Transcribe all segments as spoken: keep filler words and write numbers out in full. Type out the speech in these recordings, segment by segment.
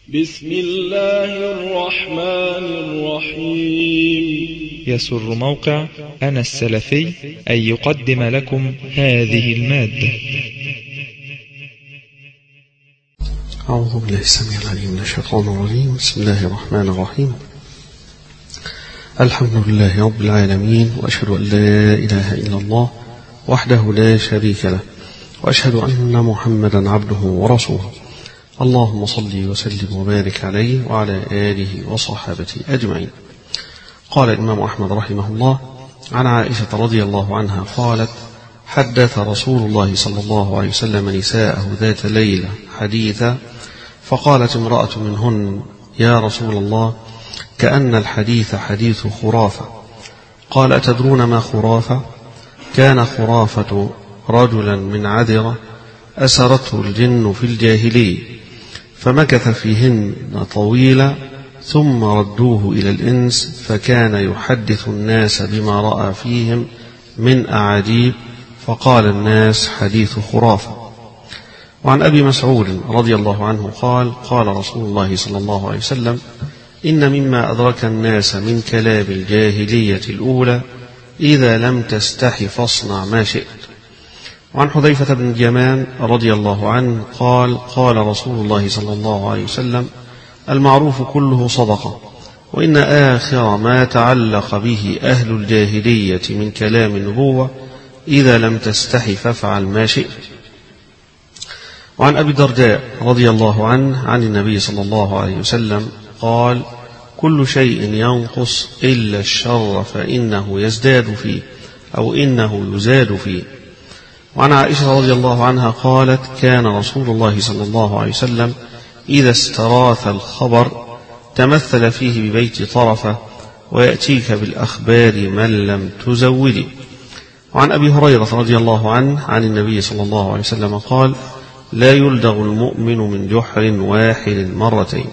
بسم الله الرحمن الرحيم. يسر موقع أنا السلفي أن يقدم لكم هذه المادة. أعوذ بالله السميع العليم من الشيطان الرجيم. بسم الله الرحمن الرحيم. الحمد لله رب العالمين، وأشهد أن لا إله إلا الله وحده لا شريك له، وأشهد أن محمدا عبده ورسوله. اللهم صل وسلم وبارك عليه وعلى آله وصحابته أجمعين. قال الإمام أحمد رحمه الله عن عائشة رضي الله عنها قالت: حدث رسول الله صلى الله عليه وسلم نساءه ذات ليلة حديثا، فقالت امرأة منهن: يا رسول الله، كأن الحديث حديث خرافة. قال: أتدرون ما خرافة؟ كان خرافة رجلا من عذرة أسرته الجن في الجاهلية، فمكث فيهن طويلا، ثم ردوه إلى الإنس، فكان يحدث الناس بما رأى فيهم من أعاجيب، فقال الناس: حديث خرافة. وعن أبي مسعود رضي الله عنه قال: قال رسول الله صلى الله عليه وسلم: إن مما أدرك الناس من كلام الجاهلية الأولى إذا لم تستح فاصنع ما شئت. وعن حذيفة بن اليمان رضي الله عنه قال: قال رسول الله صلى الله عليه وسلم: المعروف كله صدقة، وإن آخر ما تعلق به أهل الجاهلية من كلام النبوة إذا لم تستحي فافعل ما شئت. وعن أبي الدرداء رضي الله عنه عن النبي صلى الله عليه وسلم قال: كل شيء ينقص إلا الشر فإنه يزداد فيه أو إنه يزاد فيه. وعن عائشة رضي الله عنها قالت: كان رسول الله صلى الله عليه وسلم إذا استراث الخبر تمثل فيه ببيت طرفة، ويأتيك بالأخبار من لم تزودي. وعن أبي هريرة رضي الله عنه عن النبي صلى الله عليه وسلم قال: لا يلدغ المؤمن من جحر واحد مرتين.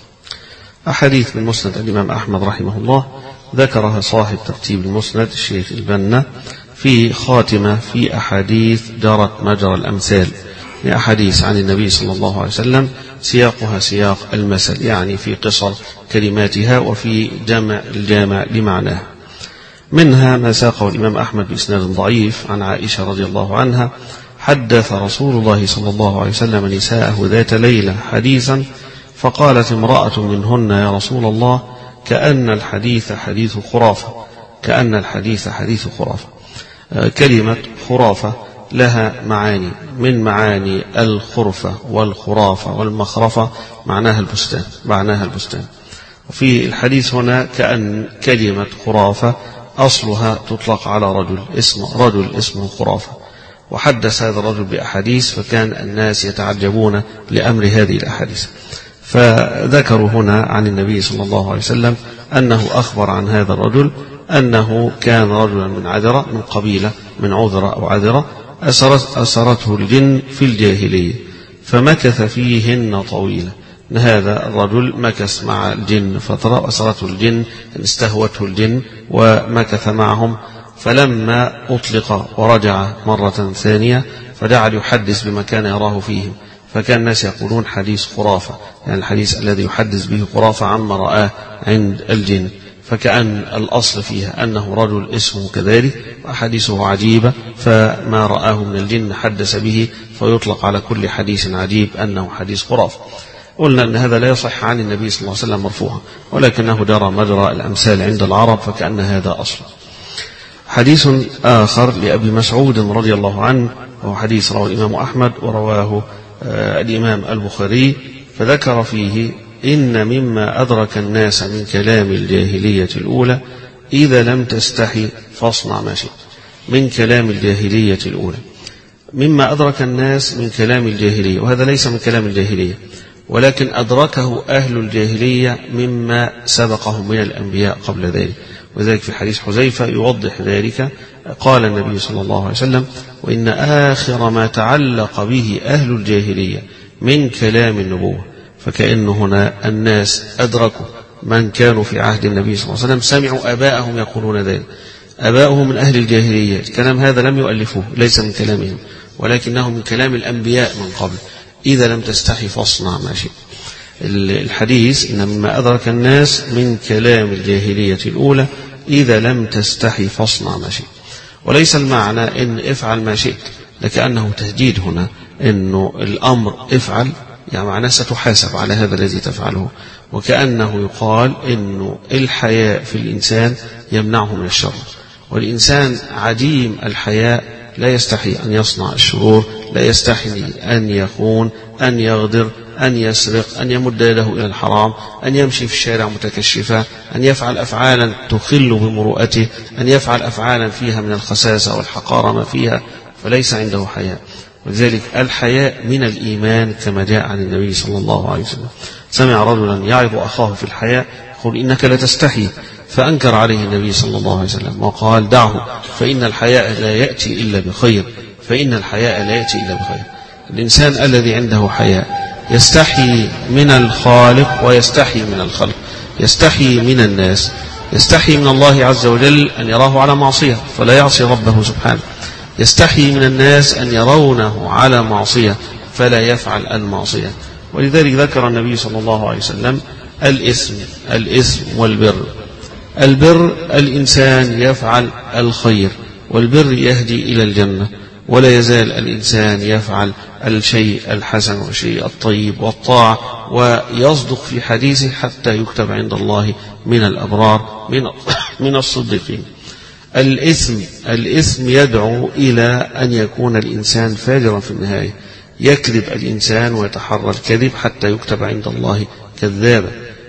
أحاديث من مسند الإمام أحمد رحمه الله ذكرها صاحب ترتيب المسند الشيخ البنا في خاتمة في أحاديث جرت مجرى الأمثال، لأحاديث عن النبي صلى الله عليه وسلم سياقها سياق المثل، يعني في قصر كلماتها وفي جمع الجامع لمعناها. منها ما ساقه الإمام أحمد بإسناد ضعيف عن عائشة رضي الله عنها: حدث رسول الله صلى الله عليه وسلم نساءه ذات ليلة حديثا، فقالت امرأة منهن: يا رسول الله، كأن الحديث حديث خرافة. كأن الحديث حديث خرافة. كلمة خرافة لها معاني، من معاني الخرفة والخرافة والمخرفة معناها البستان معناها البستان وفي الحديث هنا كأن كلمة خرافة أصلها تطلق على رجل اسمه رجل اسمه خرافة، وحدث هذا الرجل بأحاديث، فكان الناس يتعجبون لأمر هذه الأحاديث، فذكروا هنا عن النبي صلى الله عليه وسلم أنه أخبر عن هذا الرجل أنه كان رجلا من عذرة، من قبيلة من عذرة أو عذرة، أسرت أسرته الجن في الجاهلية، فمكث فيهن طويلا. هذا الرجل مكث مع الجن فترة، وأسرته الجن، استهوته الجن ومكث معهم، فلما أطلق ورجع مرة ثانية فجعل يحدث بما كان يراه فيهم، فكان الناس يقولون حديث خرافة، يعني الحديث الذي يحدث به خرافة عما رآه عند الجن، فكأن الأصل فيها أنه رجل اسمه كذلك وحديثه عجيبة، فما رآه من الجن حدث به، فيطلق على كل حديث عجيب أنه حديث خرافة. قلنا أن هذا لا يصح عن النبي صلى الله عليه وسلم مرفوعا، ولكنه جرى مجرى الأمثال عند العرب، فكأن هذا أصل. حديث آخر لأبي مسعود رضي الله عنه، وهو حديث رواه الإمام أحمد ورواه الإمام البخاري، فذكر فيه: إن مما أدرك الناس من كلام الجاهلية الأولى إذا لم تستحي فاصنع ما شئت. من كلام الجاهلية الأولى، مما أدرك الناس من كلام الجاهلية، وهذا ليس من كلام الجاهلية، ولكن أدركه أهل الجاهلية مما سبقهم من الأنبياء قبل ذلك، وذلك في حديث حذيفة يوضح ذلك. قال النبي صلى الله عليه وسلم: وإن آخر ما تعلق به أهل الجاهلية من كلام النبوة. فكأن هنا الناس أدركوا من كانوا في عهد النبي صلى الله عليه وسلم، سمعوا آباءهم يقولون ذلك، آباؤهم من أهل الجاهلية، الكلام هذا لم يؤلفوه، ليس من كلامهم، ولكنه من كلام الأنبياء من قبل: إذا لم تستحي فاصنع ما شئت. الحديث إن مما أدرك الناس من كلام الجاهلية الأولى إذا لم تستحي فاصنع ما شئت. وليس المعنى إن افعل ما شئت لكأنه تهديد هنا، إنه الأمر افعل يعني معناه ستحاسب على هذا الذي تفعله، وكأنه يقال إنه الحياء في الإنسان يمنعه من الشر، والإنسان عديم الحياء لا يستحي أن يصنع الشرور، لا يستحي أن يخون، أن يغدر، أن يسرق، أن يمد يده إلى الحرام، أن يمشي في الشارع متكشفا، أن يفعل أفعالا تخل بمروءته، أن يفعل أفعالا فيها من الخساسة والحقارة ما فيها، فليس عنده حياء. ولذلك الحياء من الإيمان كما جاء عن النبي صلى الله عليه وسلم. سمع رجلا يعظ أخاه في الحياء يقول إنك لا تستحي، فأنكر عليه النبي صلى الله عليه وسلم وقال دعه فإن الحياء لا يأتي إلا بخير، فإن الحياء لا يأتي إلا بخير. الإنسان الذي عنده حياء يستحي من الخالق ويستحي من الخلق، يستحي من الناس، يستحي من الله عز وجل أن يراه على معصية فلا يعصي ربه سبحانه، يستحي من الناس أن يرونه على معصية فلا يفعل المعصية. ولذلك ذكر النبي صلى الله عليه وسلم الإثم الإثم والبر. البر الإنسان يفعل الخير، والبر يهدي إلى الجنة، ولا يزال الإنسان يفعل الشيء الحسن والشيء الطيب والطاعة ويصدق في حديثه حتى يكتب عند الله من الأبرار من من الصديقين. الإثم الإثم يدعو إلى أن يكون الإنسان فاجرا في النهاية، يكذب الإنسان ويتحرى الكذب حتى يكتب عند الله كذابا.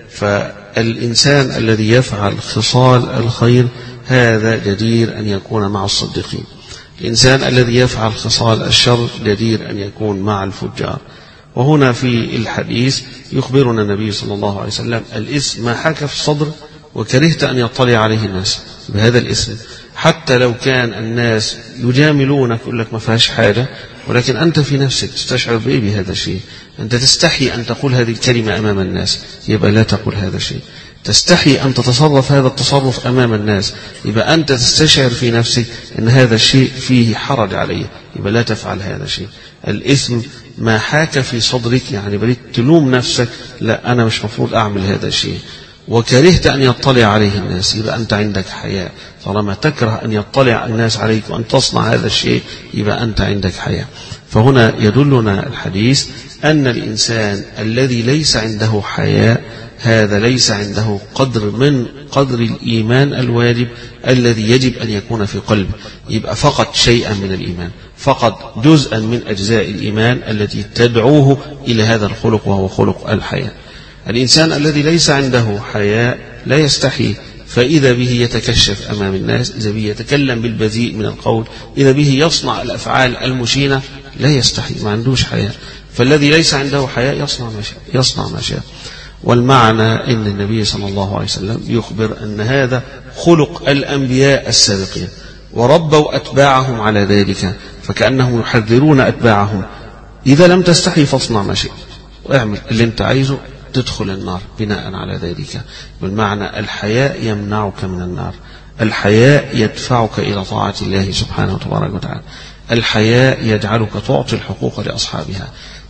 فالإنسان الذي يفعل خصال الخير هذا جدير أن يكون مع الصديقين. الإنسان الذي يفعل خصال الشر جدير أن يكون مع الفجار. وهنا في الحديث يخبرنا النبي صلى الله عليه وسلم الإثم ما حاك في الصدر وكرهت أن يطلع عليه الناس بهذا الإثم، حتى لو كان الناس يجاملونك يقول لك ما فيهاش حاجة، ولكن أنت في نفسك تستشعر بإيه بهذا الشيء، أنت تستحي أن تقول هذه الكلمة أمام الناس، يبقى لا تقول هذا الشيء. تستحي أن تتصرف هذا التصرف أمام الناس، يبقى أنت تستشعر في نفسك أن هذا الشيء فيه حرج عليه، يبقى لا تفعل هذا الشيء. الإثم ما حاك في صدرك، يعني بديت تلوم نفسك لا أنا مش مفروض أعمل هذا الشيء، وكرهت أن يطلع عليه الناس، يبقى أنت عندك حياء. طالما تكره أن يطلع الناس عليك وأن تصنع هذا الشيء يبقى أنت عندك حياء. فهنا يدلنا الحديث أن الإنسان الذي ليس عنده حياء هذا ليس عنده قدر من قدر الإيمان الواجب الذي يجب أن يكون في قلبه، يبقى فقد شيئا من الإيمان، فقد جزءا من أجزاء الإيمان التي تدعوه إلى هذا الخلق وهو خلق الحياء. الإنسان الذي ليس عنده حياء لا يستحي، فإذا به يتكشف أمام الناس، إذا به يتكلم بالبذيء من القول، إذا به يصنع الأفعال المشينة، لا يستحي، ما عندوش حياء. فالذي ليس عنده حياء يصنع ما شاء يصنع ما شاء. والمعنى أن النبي صلى الله عليه وسلم يخبر أن هذا خلق الأنبياء السابقين وربوا أتباعهم على ذلك، فكأنهم يحذرون أتباعهم إذا لم تستحي فاصنع ما شئت، واعمل اللي انت عايزه تدخل النار بناء على ذلك. بالمعنى الحياء يمنعك من النار، الحياء يدفعك إلى طاعة الله سبحانه وتبارك وتعالى، الحياء يجعلك تعطي الحقوق لأصحابها،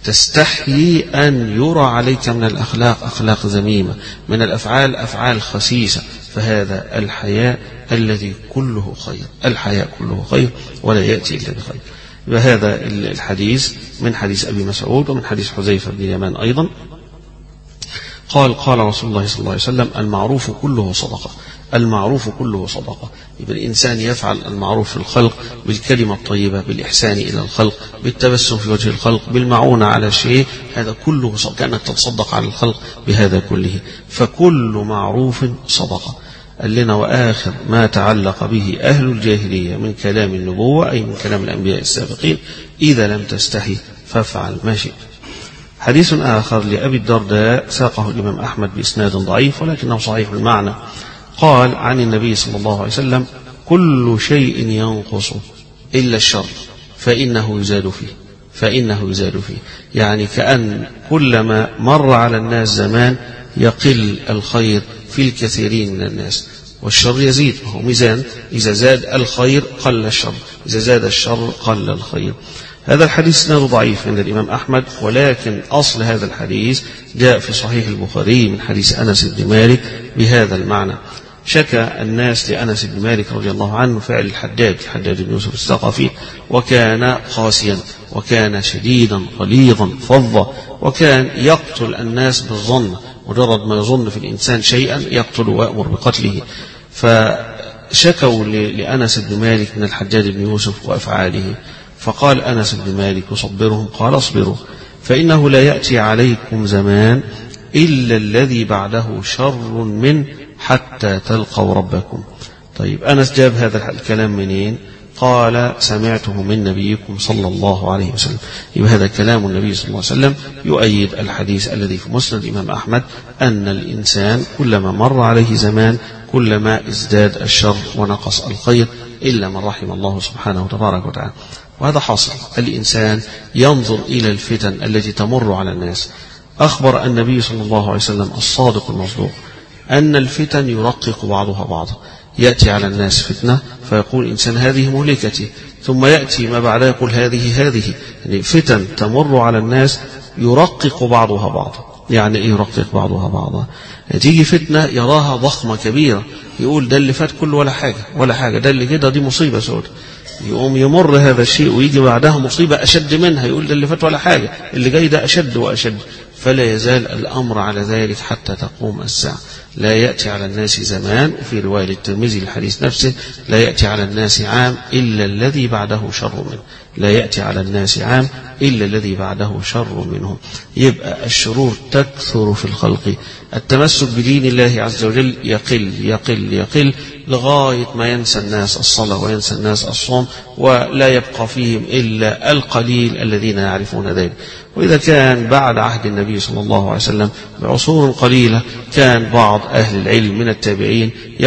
تستحيي أن يرى عليك من الأخلاق أخلاق ذميمة، من الأفعال أفعال خسيسة. فهذا الحياء الذي كله خير، الحياء كله خير ولا يأتي إلا بخير. وهذا الحديث من حديث أبي مسعود ومن حديث حذيفة بن اليمان أيضا قال قال رسول الله صلى الله عليه وسلم المعروف كله صدقة، المعروف كله صدقة. يبقى الإنسان يفعل المعروف في الخلق بالكلمة الطيبة، بالإحسان إلى الخلق، بالتبسم في وجه الخلق، بالمعونة على شيء، هذا كله صدقة، كأنك تتصدق على الخلق بهذا كله. فكل معروف صدقة. قال لنا وآخر ما تعلق به أهل الجاهلية من كلام النبوة أي من كلام الأنبياء السابقين إذا لم تستحي فافعل ما شئت. حديث آخر لأبي الدرداء ساقه الإمام أحمد بإسناد ضعيف ولكنه صحيح المعنى، قال عن النبي صلى الله عليه وسلم كل شيء ينقص إلا الشر فإنه يزاد فيه، فإنه يزاد فيه. يعني كأن كلما مر على الناس زمان يقل الخير في الكثيرين من الناس والشر يزيد، وهو ميزان، إذا زاد الخير قل الشر، إذا زاد الشر قل الخير. هذا الحديث اسناده ضعيف عند الإمام أحمد، ولكن أصل هذا الحديث جاء في صحيح البخاري من حديث أنس بن مالك بهذا المعنى. شكى الناس لأنس بن مالك رضي الله عنه فعل الحجاج الحجاج بن يوسف الثقفي، وكان قاسيا وكان شديدا غليظا فظا، وكان يقتل الناس بالظن، مجرد ما يظن في الإنسان شيئا يقتل ويأمر بقتله. فشكوا لأنس بن مالك من الحجاج بن يوسف وأفعاله، فقال أنس بن مالك يصبرهم، قال اصبروا فإنه لا يأتي عليكم زمان إلا الذي بعده شر منه حتى تلقوا ربكم. طيب أنس جاب هذا الكلام منين؟ قال سمعته من نبيكم صلى الله عليه وسلم. يبقى هذا كلام النبي صلى الله عليه وسلم يؤيد الحديث الذي في مسند الإمام أحمد أن الإنسان كلما مر عليه زمان كلما ازداد الشر ونقص الخير إلا من رحم الله سبحانه وتبارك وتعالى. وهذا حاصل، الإنسان ينظر إلى الفتن التي تمر على الناس. أخبر النبي صلى الله عليه وسلم الصادق المصدوق أن الفتن يرقق بعضها بعضا، يأتي على الناس فتنة فيقول الإنسان هذه مهلكتي، ثم يأتي ما بعدها يقول هذه هذه يعني فتن تمر على الناس يرقق بعضها بعضا. يعني إيه يرقق بعضها بعضا؟ تيجي فتنة يراها ضخمة كبيرة يقول ده اللي فات كله ولا حاجة ولا حاجة، ده اللي كده دي مصيبة سودة، يقوم يمر هذا الشيء ويجي بعدها مصيبة أشد منها يقول ده اللي فات ولا حاجة، اللي جاي ده أشد وأشد. فلا يزال الأمر على ذلك حتى تقوم الساعة. لا يأتي على الناس زمان، وفي رواية الترمذي الحديث نفسه لا يأتي على الناس عام إلا الذي بعده شر منه. لا يأتي على الناس عام إلا الذي بعده شر منهم. يبقى الشرور تكثر في الخلق، التمسك بدين الله عز وجل يقل يقل يقل لغاية ما ينسى الناس الصلاة وينسى الناس الصوم، ولا يبقى فيهم إلا القليل الذين يعرفون ذلك. وإذا كان بعد عهد النبي صلى الله عليه وسلم بعصور قليلة كان بعض أهل العلم من التابعين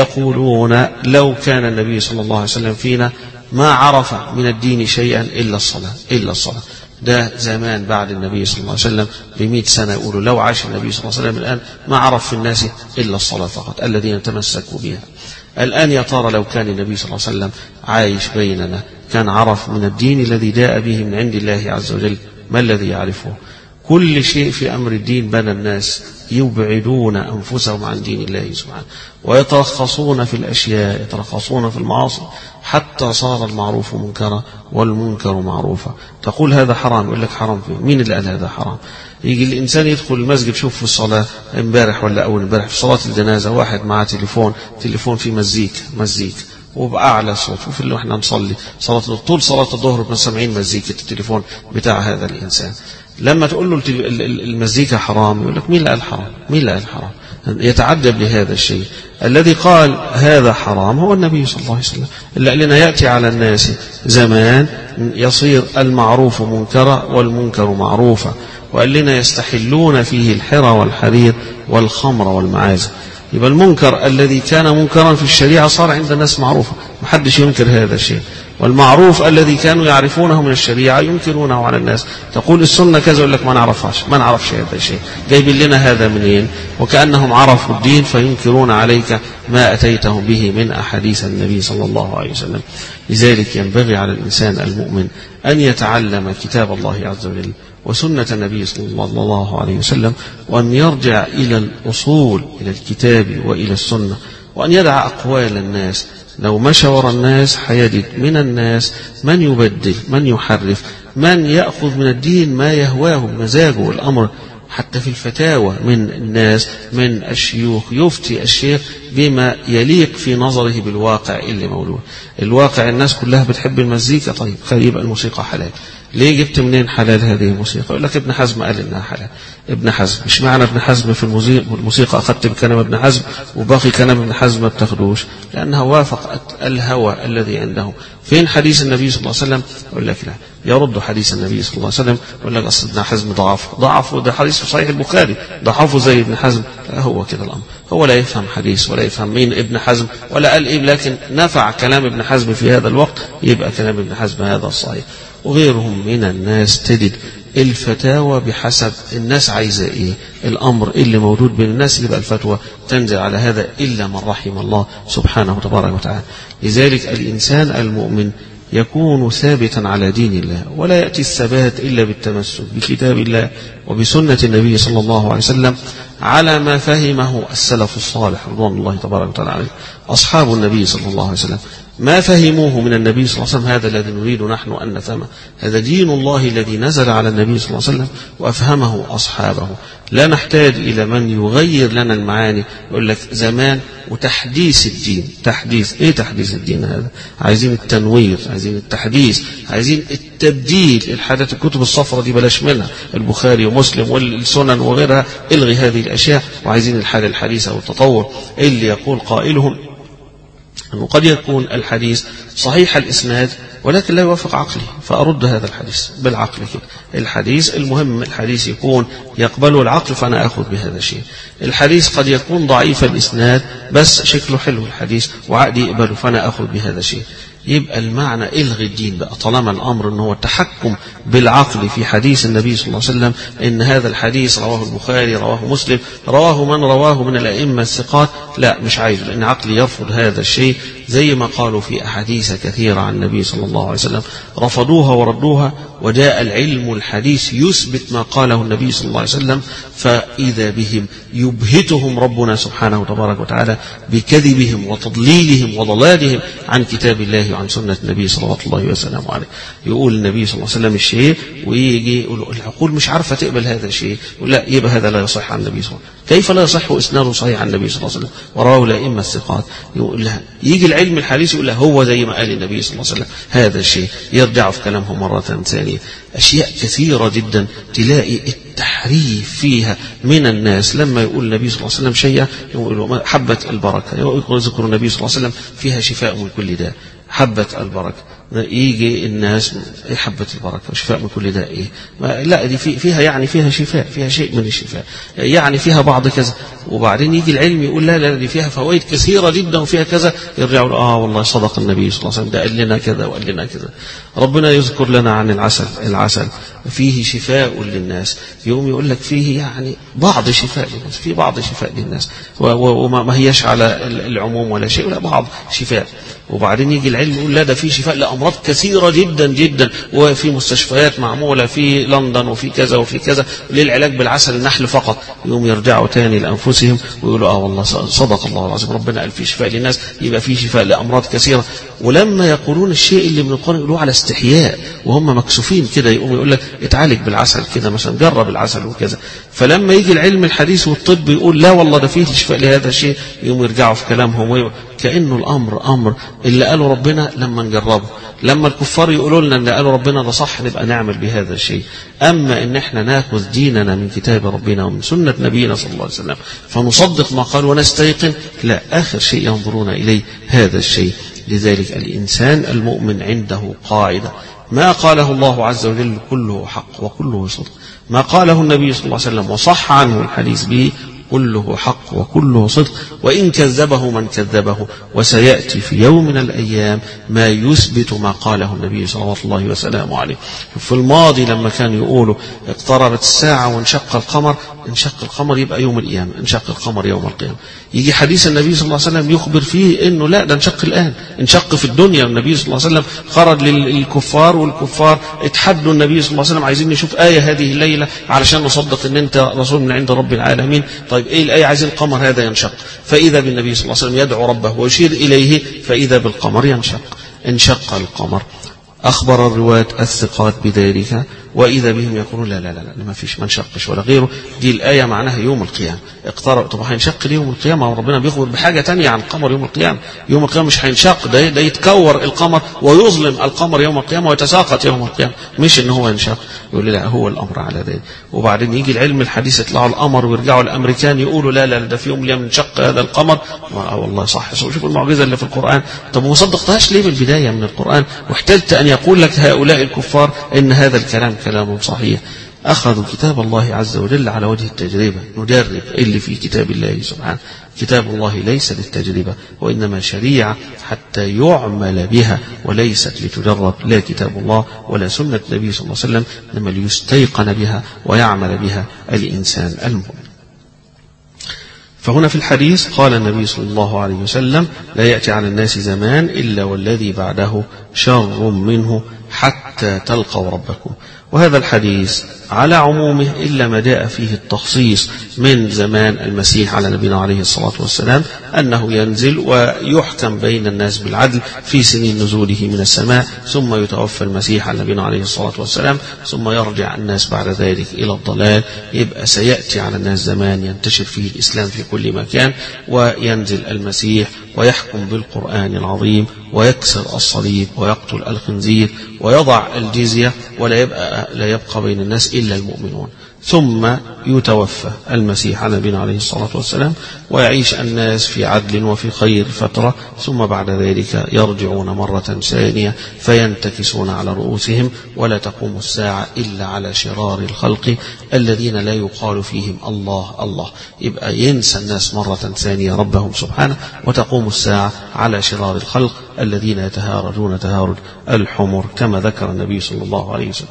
يقولون لو كان النبي صلى الله عليه وسلم فينا ما عرف من الدين شيئا إلا الصلاة إلا الصلاة. ده زمان بعد النبي صلى الله عليه وسلم بمئة سنة، يقولوا لو عاش النبي صلى الله عليه وسلم الآن ما عرف في الناس إلا الصلاة فقط الذين تمسكوا بها. الآن يا ترى لو كان النبي صلى الله عليه وسلم عايش بيننا كان عرف من الدين الذي جاء به من عند الله عز وجل ما الذي يعرفه؟ كل شيء في أمر الدين بنى الناس يبعدون أنفسهم عن دين الله سبحانه، ويترخصون في الأشياء، يترخصون في المعاصي، حتى صار المعروف منكرا والمنكر معروفا. تقول هذا حرام، يقول لك حرام فيه، مين اللي قال هذا حرام؟ يجي الإنسان يدخل المسجد، شوف في الصلاة امبارح ولا أول امبارح في صلاة الجنازة واحد معاه تليفون تليفون فيه مزيك مزيك وبأعلى صوت، وفي اللي احنا نصلي صلاة طول صلاة الظهر بن سامعين مزيكة التليفون بتاع هذا الإنسان. لما تقول له المزيكا حرام يقول لك مين اللي قال حرام؟ مين اللي قال حرام؟ يتعجب لهذا الشيء. الذي قال هذا حرام هو النبي صلى الله عليه وسلم، اللي قال لنا يأتي على الناس زمان يصير المعروف منكرا والمنكر معروفا، وقال لنا يستحلون فيه الحرى والحرير والخمر والمعازف. يبقى المنكر الذي كان منكرا في الشريعة صار عند الناس معروفا، محدش ينكر هذا الشيء، والمعروف الذي كانوا يعرفونه من الشريعة ينكرونه على الناس. تقول السنة كذا يقول لك ما نعرفهاش، ما نعرفش هذا الشيء، جايبين لنا هذا منين؟ وكأنهم عرفوا الدين فينكرون عليك ما أتيتهم به من أحاديث النبي صلى الله عليه وسلم. لذلك ينبغي على الإنسان المؤمن أن يتعلم كتاب الله عز وجل وسنة النبي صلى الله عليه وسلم، وأن يرجع إلى الأصول، إلى الكتاب وإلى السنة، وأن يدع أقوال الناس. لو مشى وراء الناس حيجد من الناس من يبدل، من يحرف، من يأخذ من الدين ما يهواه بمزاجه. الأمر حتى في الفتاوى من الناس، من الشيوخ يفتي الشيخ بما يليق في نظره بالواقع اللي موجود. الواقع الناس كلها بتحب المزيكا، طيب خلي يبقى الموسيقى حلال. ليه جبت منين حلال هذه الموسيقى؟ يقول لك ابن حزم قال انها حلال. ابن حزم مش معنى ابن حزم في الموسيقى اخذت بكلام ابن حزم وباقي كلام ابن حزم ما بتاخدوش، لانها وافقت الهوى الذي عنده. فين حديث النبي صلى الله عليه وسلم؟ يقول لك لا، يرد حديث النبي صلى الله عليه وسلم، يقول لك اصل ابن حزم ضعف ضعف ده حديث في صحيح البخاري، ضعفه زي ابن حزم. لا، هو كده الامر، هو لا يفهم حديث ولا يفهم مين ابن حزم ولا قال ايه، لكن نفع كلام ابن حزم في هذا الوقت يبقى كلام ابن حزم هذا الصحيح. وغيرهم من الناس تجد الفتاوى بحسب الناس عايزة ايه، الامر اللي موجود بين الناس يبقى الفتوى تنزل على هذا، الا من رحم الله سبحانه وتبارك وتعالى. لذلك الانسان المؤمن يكون ثابتا على دين الله، ولا يأتي الثبات إلا بالتمسك بكتاب الله وبسنة النبي صلى الله عليه وسلم على ما فهمه السلف الصالح رضوان الله تبارك وتعالى عليه. أصحاب النبي صلى الله عليه وسلم ما فهموه من النبي صلى الله عليه وسلم هذا الذي نريد نحن أن نفهمه. هذا دين الله الذي نزل على النبي صلى الله عليه وسلم وأفهمه أصحابه. لا نحتاج إلى من يغير لنا المعاني، يقول لك زمان وتحديث الدين. تحديث إيه تحديث الدين هذا؟ عايزين التنوير، عايزين التحديث، عايزين التبديل. الحاجات الكتب الصفراء دي بلاش منها، البخاري ومسلم والسنن وغيرها، الغي هذه الأشياء، وعايزين الحاجة الحديثة والتطور. اللي يقول قائلهم أنه قد يكون الحديث صحيح الإسناد ولكن لا يوافق عقلي، فأرد هذا الحديث بالعقل كده. الحديث المهم الحديث يكون يقبله العقل فأنا أخذ بهذا الشيء. الحديث قد يكون ضعيف الإسناد بس شكله حلو الحديث وعقلي يقبله فأنا أخذ بهذا الشيء. يبقى المعنى الغي الدين بقى، طالما الأمر أنه هو التحكم بالعقل في حديث النبي صلى الله عليه وسلم، إن هذا الحديث رواه البخاري رواه مسلم رواه من رواه من الأئمة الثقات، لا مش عايز، لأن عقلي يرفض هذا الشيء. زي ما قالوا في أحاديث كثيرة عن النبي صلى الله عليه وسلم رفضوها وردوها، وجاء العلم الحديث يثبت ما قاله النبي صلى الله عليه وسلم، فإذا بهم يبهتهم ربنا سبحانه تبارك وتعالى بكذبهم وتضليلهم وضلالهم عن كتاب الله وعن سنة النبي صلى الله عليه وسلم عليه. يقول النبي صلى الله عليه وسلم الشيء ويجي يقول العقول مش عارفة تقبل هذا الشيء، لا يبقى هذا لا يصح عن النبي صلى الله عليه وسلم. كيف لا يصح إسناده صحيح عن النبي صلى الله عليه وسلم ورواه الأئمة الثقات؟ يقول لها يجي العلم الحديث يقول له هو زي ما قال النبي صلى الله عليه وسلم هذا الشيء، يرجع في كلامهم مرة ثانية. أشياء كثيرة جدا تلاقي التحريف فيها من الناس. لما يقول النبي صلى الله عليه وسلم شيئا يقول حبة البركة، يقول ذكر النبي صلى الله عليه وسلم فيها شفاء من كل داء، حبة البركة. يجي الناس ايه حبة البركة وشفاء من كل داء ايه؟ لا دي في فيها يعني فيها شفاء، فيها شيء من الشفاء، يعني فيها بعض كذا. وبعدين يجي العلم يقول لا لا دي فيها فوائد كثيرة جدا وفيها كذا، يرجعوا اه والله صدق النبي صلى الله عليه وسلم ده قال لنا كذا وقال لنا كذا. ربنا يذكر لنا عن العسل، العسل فيه شفاء للناس، يوم يقول لك فيه يعني بعض شفاء للناس، في بعض شفاء للناس وما هيش على العموم ولا شيء، ولا بعض شفاء. وبعدين يجي العلم يقول لا ده في شفاء لأمراض كثيرة جدا جدا، وفي مستشفيات معمولة في لندن وفي كذا وفي كذا للعلاج بالعسل النحل فقط. يوم يرجعوا تاني لأنفسهم ويقولوا اه والله صدق الله العظيم ربنا قال في شفاء للناس، يبقى في شفاء لأمراض كثيرة. ولما يقولون الشيء اللي من القرآن يقولوه على استحياء وهم مكسوفين كده، يقوم يقول لك اتعالج بالعسل كده مثلا، جرب العسل وكذا. فلما يجي العلم الحديث والطب يقول لا والله ده فيه شفاء لهذا الشيء، يقوم يرجعوا في كلامهم كأنه الأمر أمر اللي قاله ربنا لما نجربه. لما الكفار يقولوا لنا ان قالوا ربنا ده صح نبقى نعمل بهذا الشيء. اما ان احنا ناخذ ديننا من كتاب ربنا ومن سنة نبينا صلى الله عليه وسلم فنصدق ما قال ونستيقن، لا، اخر شيء ينظرون اليه هذا الشيء. لذلك الانسان المؤمن عنده قاعدة: ما قاله الله عز وجل كله حق وكله صدق، ما قاله النبي صلى الله عليه وسلم وصح عنه الحديث به كله حق وكله صدق، وإن كذبه من كذبه. وسيأتي في يوم من الأيام ما يثبت ما قاله النبي صلى الله عليه وسلم عليه. في الماضي لما كان يقولوا اقتربت الساعة وانشق القمر، انشق القمر يبقى يوم القيامة، انشق القمر يوم القيامة. يجي حديث النبي صلى الله عليه وسلم يخبر فيه انه لا ده انشق الآن، انشق في الدنيا. النبي صلى الله عليه وسلم خرج للكفار والكفار اتحدوا النبي صلى الله عليه وسلم عايزين نشوف آية هذه الليلة علشان نصدق ان انت رسول من عند رب العالمين. طيب ايه الآية؟ عايزين القمر هذا ينشق. فإذا بالنبي صلى الله عليه وسلم يدعو ربه ويشير إليه فإذا بالقمر ينشق، انشق القمر. أخبر الرواة الثقات بذلك، وإذا بهم يقولون لا لا لا, لا ما فيش ما انشقش ولا غيره. دي الآية معناها يوم القيامة اقترب. طبعا هينشق ليه يوم القيامة وربنا بيخبر بحاجة تانية عن القمر يوم القيامة؟ يوم القيامة مش هينشق، ده, ده يتكور القمر ويظلم القمر يوم القيامة ويتساقط يوم القيامة، مش إن هو ينشق. يقول لا هو الأمر على ذلك. وبعدين يجي العلم الحديث يطلعوا القمر ويرجعوا الأمريكان يقولوا لا لا ده في يوم القيامة ينشق هذا القمر. والله صح، شوفوا المعجزة اللي في القرآن. طب وما صدقتهاش ليه بالبداية من القرآن واحتلت أن يقول لك هؤلاء الكفار إن هذا الكلام كلام صحيح؟ أخذوا كتاب الله عز وجل على وجه التجربة، ندرب اللي في كتاب الله سبحانه. كتاب الله ليس للتجربة وإنما شريعة حتى يعمل بها، وليست لتجرب، لا كتاب الله ولا سنة النبي صلى الله عليه وسلم، إنما ليستيقن بها ويعمل بها الإنسان المؤمن. فهنا في الحديث قال النبي صلى الله عليه وسلم: لا يأتي على الناس زمان إلا والذي بعده شر منه حتى تلقوا ربكم. وهذا الحديث على عمومه إلا ما جاء فيه التخصيص من زمان المسيح على نبينا عليه الصلاة والسلام، أنه ينزل ويحكم بين الناس بالعدل في سنين نزوله من السماء، ثم يتوفى المسيح على نبينا عليه الصلاة والسلام، ثم يرجع الناس بعد ذلك إلى الضلال. يبقى سيأتي على الناس زمان ينتشر فيه الإسلام في كل مكان، وينزل المسيح ويحكم بالقرآن العظيم ويكسر الصليب ويقتل الخنزير ويضع الجزية، ولا يبقى لا يبقى بين الناس إلا المؤمنون. ثم يتوفى المسيح على نبينا عليه الصلاة والسلام، ويعيش الناس في عدل وفي خير فترة، ثم بعد ذلك يرجعون مرة ثانية فينتكسون على رؤوسهم، ولا تقوم الساعة إلا على شرار الخلق الذين لا يقال فيهم الله الله. يبقى ينسى الناس مرة ثانية ربهم سبحانه، وتقوم الساعة على شرار الخلق الذين يتهارجون تهارج الحمر، كما ذكر النبي صلى الله عليه وسلم.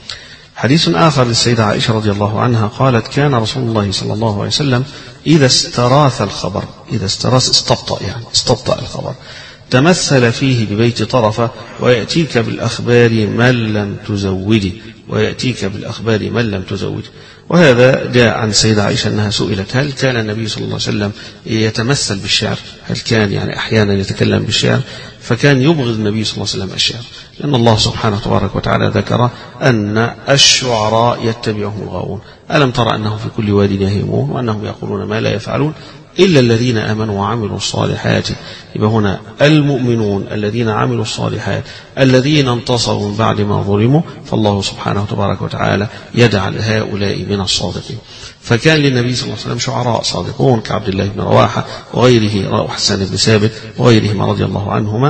حديث آخر للسيدة عائشة رضي الله عنها قالت: كان رسول الله صلى الله عليه وسلم إذا استراث الخبر، إذا استراث استبطأ يعني استبطأ الخبر، تمثل فيه ببيت طرفة ويأتيك بالأخبار من لم تزوجه، ويأتيك بالأخبار من لم تزوجه. وهذا جاء عن السيدة عائشة أنها سئلت: هل كان النبي صلى الله عليه وسلم يتمثل بالشعر؟ هل كان يعني أحيانا يتكلم بالشعر؟ فكان يبغض النبي صلى الله عليه وسلم الشعر، لأن الله سبحانه تبارك وتعالى ذكر أن الشعراء يتبعهم الغاوون، ألم ترى أنهم في كل واد يهيمون وأنهم يقولون ما لا يفعلون إلا الذين آمنوا وعملوا الصالحات. يبقى هنا المؤمنون الذين عملوا الصالحات الذين انتصروا من بعد ما ظلموا، فالله سبحانه تبارك وتعالى يجعل هؤلاء من الصادقين. فكان للنبي صلى الله عليه وسلم شعراء صادقون كعبد الله بن رواحة وغيره، وحسان بن ثابت وغيرهما رضي الله عنهما.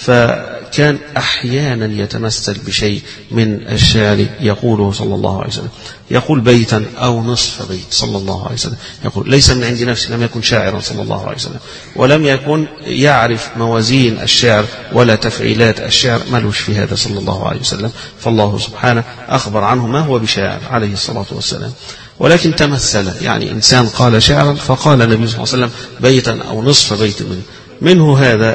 فكان أحيانا يتمثل بشيء من الشعر يقوله صلى الله عليه وسلم، يقول بيتا أو نصف بيت صلى الله عليه وسلم، يقول ليس من عند نفسه، لم يكن شاعرا صلى الله عليه وسلم، ولم يكن يعرف موازين الشعر ولا تفعيلات الشعر، ملوش في هذا صلى الله عليه وسلم. فالله سبحانه أخبر عنه ما هو بشاعر عليه الصلاة والسلام، ولكن تمثل، يعني إنسان قال شعرا فقال النبي صلى الله عليه وسلم بيتا أو نصف بيت منه، منه هذا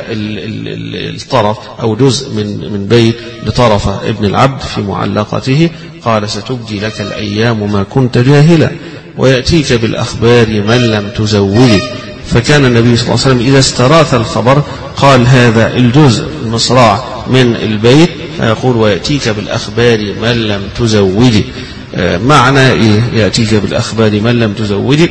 الطرف أو جزء من من بيت لطرفة ابن العبد في معلقته، قال: ستبدي لك الأيام ما كنت جاهلا ويأتيك بالأخبار من لم تزوج. فكان النبي صلى الله عليه وسلم إذا استراث الخبر قال هذا الجزء المصراع من البيت، فيقول: ويأتيك بالأخبار من لم تزوج. معنى إيه يأتيك بالأخبار من لم تزوج؟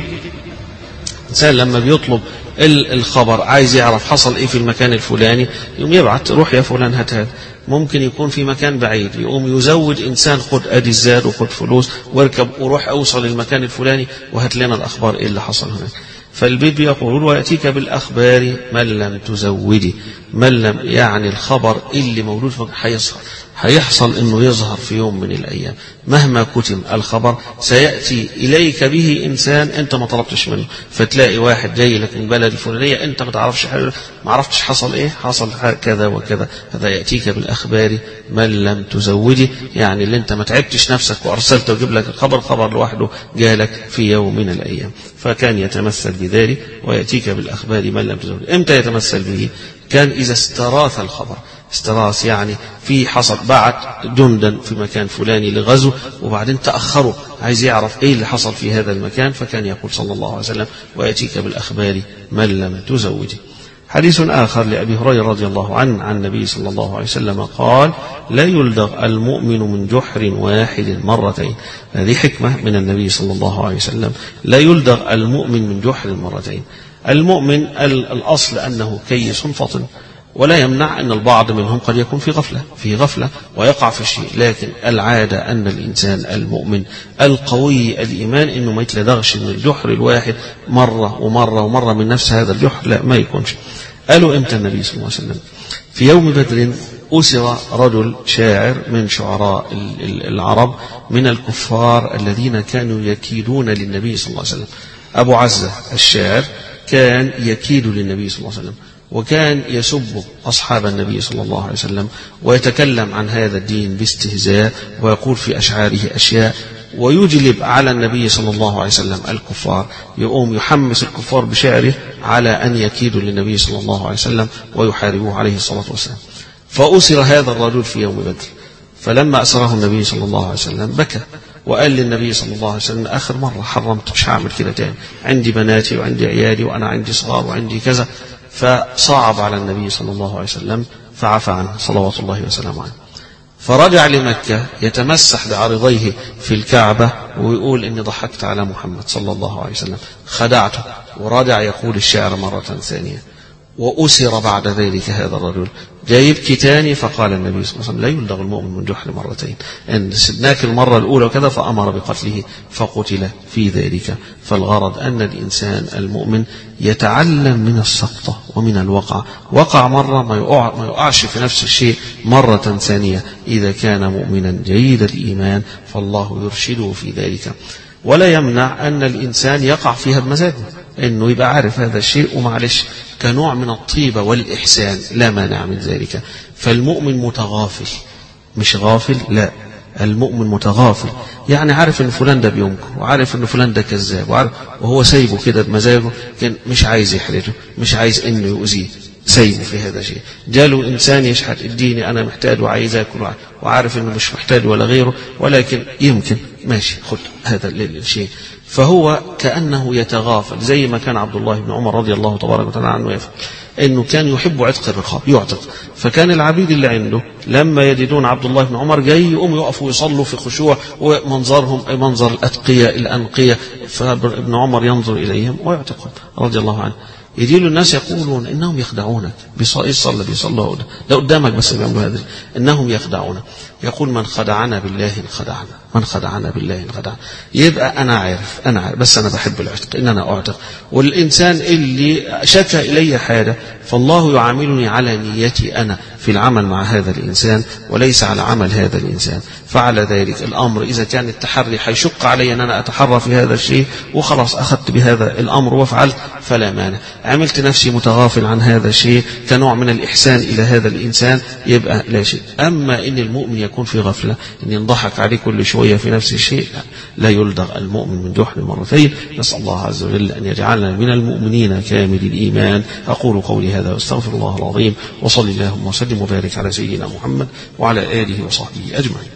إنسان لما بيطلب الخبر عايز يعرف حصل إيه في المكان الفلاني، يقوم يبعث: روح يا فلان هات هذا. ممكن يكون في مكان بعيد، يقوم يزود إنسان: خد أدي الزاد وخد فلوس واركب وروح أوصل للمكان الفلاني وهات لنا الأخبار إيه اللي حصل هناك. فالبيت بيقول: ويأتيك بالأخبار من لم تزودي، من لم يعني الخبر اللي موجود هيظهر هيحصل انه يظهر في يوم من الايام، مهما كتم الخبر سياتي اليك به انسان انت ما طلبتش منه، فتلاقي واحد جاي لك من بلد الفلانيه انت ما تعرفش ما عرفتش حصل ايه، حصل كذا وكذا. هذا ياتيك بالاخبار من لم تزودي، يعني اللي انت ما تعبتش نفسك وارسلت وجيب لك الخبر، خبر لوحده جالك في يوم من الايام. فكان يتمثل بذلك: وياتيك بالاخبار من لم تزودي. امتى يتمثل به؟ كان اذا استراث الخبر. استراث يعني في حصل بعت جندا في مكان فلاني لغزو، وبعدين تأخروا عايز يعرف ايه اللي حصل في هذا المكان، فكان يقول صلى الله عليه وسلم: ويأتيك بالأخبار من لم تزوجه. حديث آخر لأبي هريرة رضي الله عنه عن النبي صلى الله عليه وسلم قال: لا يلدغ المؤمن من جحر واحد مرتين. هذه حكمة من النبي صلى الله عليه وسلم: لا يلدغ المؤمن من جحر مرتين. المؤمن الأصل أنه كيس فطن، ولا يمنع أن البعض منهم قد يكون في غفلة في غفلة ويقع في شيء، لكن العادة أن الإنسان المؤمن القوي الإيمان إنه ما يتلدغش من الجحر الواحد مرة ومرة ومرة من نفس هذا الجحر، لا ما يكونش. قالوا إمتى النبي صلى الله عليه وسلم؟ في يوم بدر أسر رجل شاعر من شعراء العرب من الكفار الذين كانوا يكيدون للنبي صلى الله عليه وسلم. أبو عزة الشاعر كان يكيد للنبي صلى الله عليه وسلم، وكان يسب أصحاب النبي صلى الله عليه وسلم ويتكلم عن هذا الدين باستهزاء، ويقول في أشعاره أشياء ويجلب على النبي صلى الله عليه وسلم الكفار، يقوم يحمس الكفار بشعره على أن يكيدوا للنبي صلى الله عليه وسلم ويحاربوه عليه الصلاة والسلام. فأسر هذا الرجل في يوم بدر، فلما أسره النبي صلى الله عليه وسلم بكى وقال للنبي صلى الله عليه وسلم آخر مرة حرمت، مش هعمل كده تاني، عندي بناتي وعندي عيالي وأنا عندي صغار وعندي كذا. فصعب على النبي صلى الله عليه وسلم فعفى عنه صلوات الله وسلامه عليه. فرجع لمكة يتمسح بعرضيه في الكعبة ويقول إني ضحكت على محمد صلى الله عليه وسلم، خدعته، ورجع يقول الشعر مرة ثانية. وأسر بعد ذلك هذا الرجل، جاء يبكي تاني، فقال النبي صلى الله عليه وسلم لا يلدغ المؤمن من جحر مرتين، إن سدناك المرة الأولى وكذا، فأمر بقتله فقتل في ذلك. فالغرض أن الإنسان المؤمن يتعلم من السقطة ومن الوقع، وقع مرة ما يقع ما يقعش في نفس الشيء مرة ثانية. إذا كان مؤمنا جيد الإيمان فالله يرشده في ذلك. ولا يمنع أن الإنسان يقع فيها بمزاجه، إنه يبقى عارف هذا الشيء ومعلش كنوع من الطيبة والإحسان، لا مانع من ذلك. فالمؤمن متغافل، مش غافل، لا، المؤمن متغافل، يعني عارف ان فلان ده بينكر، وعارف ان فلان ده كذاب، وعارف وهو سايبه كده بمزاجه، كان مش عايز يحرجه، مش عايز انه يؤذيه، سايبه في هذا الشيء. جاله انسان يشحت اديني انا محتاج وعايز اكل، وعارف انه مش محتاج ولا غيره، ولكن يمكن ماشي خد هذا الشيء. فهو كأنه يتغافل، زي ما كان عبد الله بن عمر رضي الله تبارك وتعالى عنه يفعل، انه كان يحب عتق الرقاب، يعتق. فكان العبيد اللي عنده لما يجدون عبد الله بن عمر جاي يقوم يقفوا يصلوا في خشوع، ومنظرهم منظر الاتقياء الانقياء، فابن عمر ينظر اليهم ويعتقهم رضي الله عنه. يجي له الناس يقولون انهم يخدعونك، بيصلي بيصلوا ده قدامك بس بيعملوا هذا، انهم يخدعونك. يقول من خدعنا بالله خدعنا، من خدعنا بالله خدعنا. يبقى انا عارف انا عارف بس انا بحب العتق، ان انا اعتق. والانسان اللي شكى الي حاجه فالله يعاملني على نيتي انا في العمل مع هذا الانسان وليس على عمل هذا الانسان. فعلى ذلك الامر اذا كان التحري حيشق علي ان انا اتحرى في هذا الشيء وخلاص اخذت بهذا الامر وفعلت فلا مانع. عملت نفسي متغافل عن هذا الشيء كنوع من الاحسان الى هذا الانسان يبقى لا شيء. اما ان المؤمن يكون في غفله، ان ينضحك عليه كل شويه في نفس الشيء، لا يلدغ المؤمن من جحر مرتين. نسال الله عز وجل ان يجعلنا من المؤمنين كامل الايمان. اقول قولي هذا واستغفر الله العظيم، وصلي اللهم وسلم وبارك على سيدنا محمد وعلى اله وصحبه اجمعين.